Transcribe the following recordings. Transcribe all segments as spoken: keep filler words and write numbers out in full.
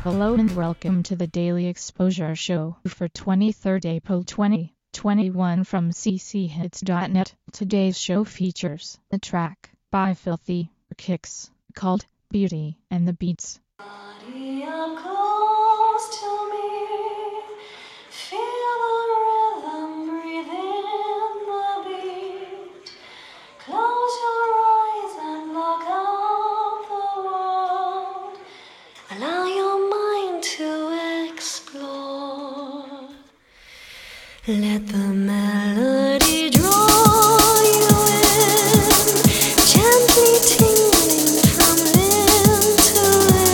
Hello and welcome to the Daily Exposure Show for twenty-third April twenty twenty-one from c c hits dot net. Today's show features a track by Filthy Kicks called Beauty and the Beats. Body up close to me, feel the rhythm, breathe in the beat. Close your eyes and block out the world. Allow your mind to explore. Let the melody draw you in, gently tingling from limb to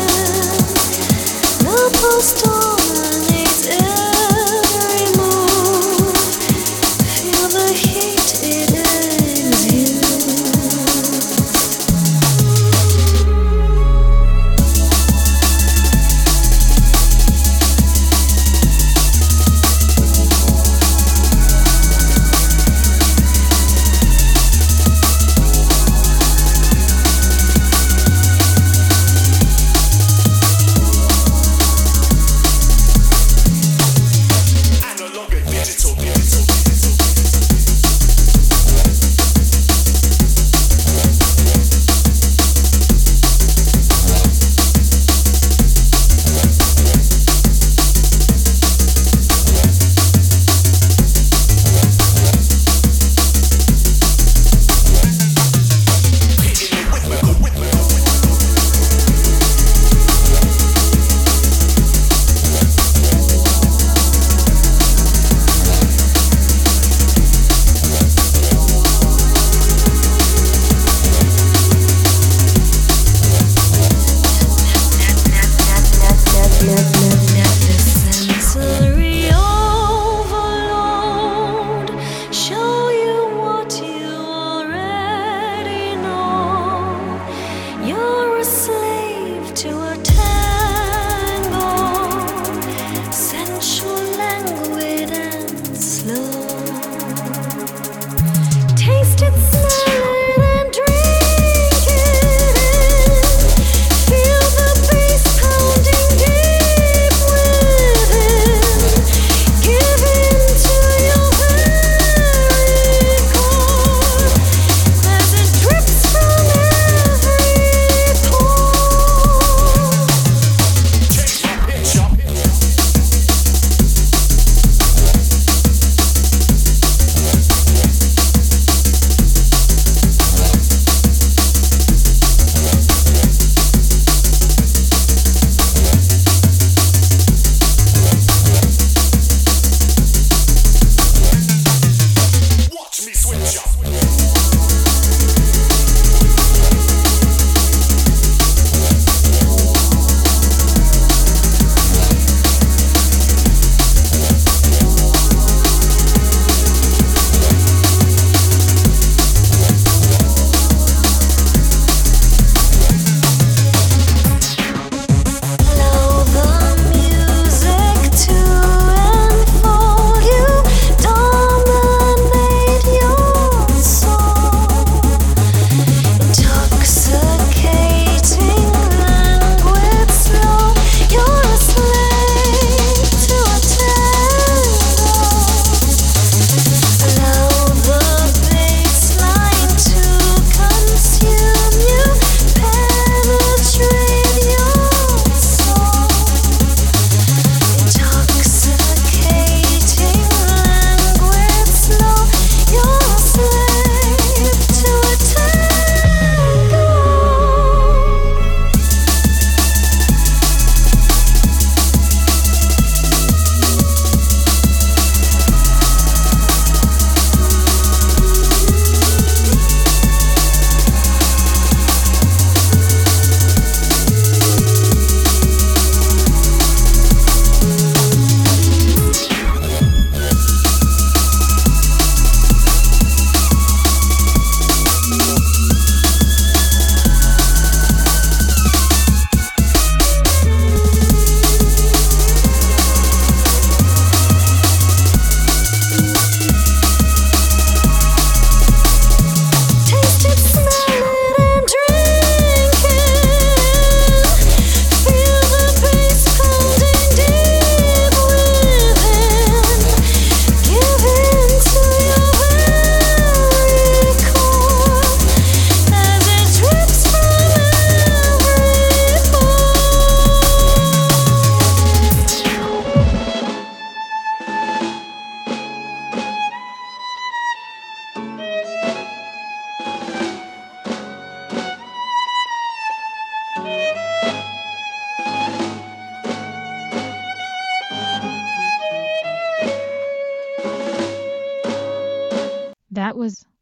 limb. The pulse dominates every move. Feel the heat it exudes. Dominate your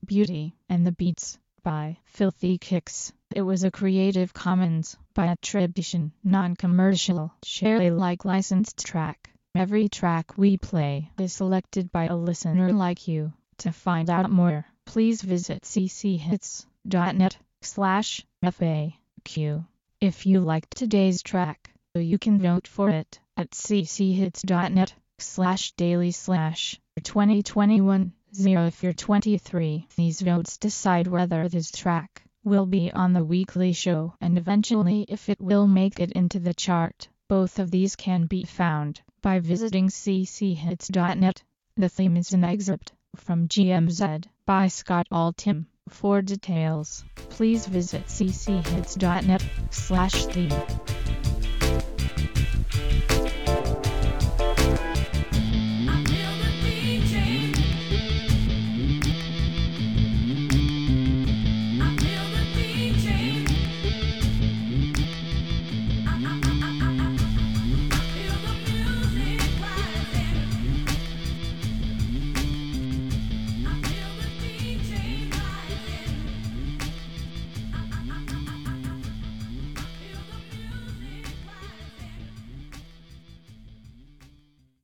Beauty and the Beats by Filthy Kicks. It was a Creative Commons by attribution, non-commercial, share Alike licensed track. Every track we play is selected by a listener like you. To find out more, please visit cchits.net slash FAQ. If you liked today's track, you can vote for it at cchits.net slash daily slash twenty twenty-one zero if you're twenty-three. These votes decide whether this track will be on the weekly show and eventually if it will make it into the chart. Both of these can be found by visiting cchits.net. The theme is an excerpt from G M Z by Scott Altham. For details, please visit cchits.net slash theme.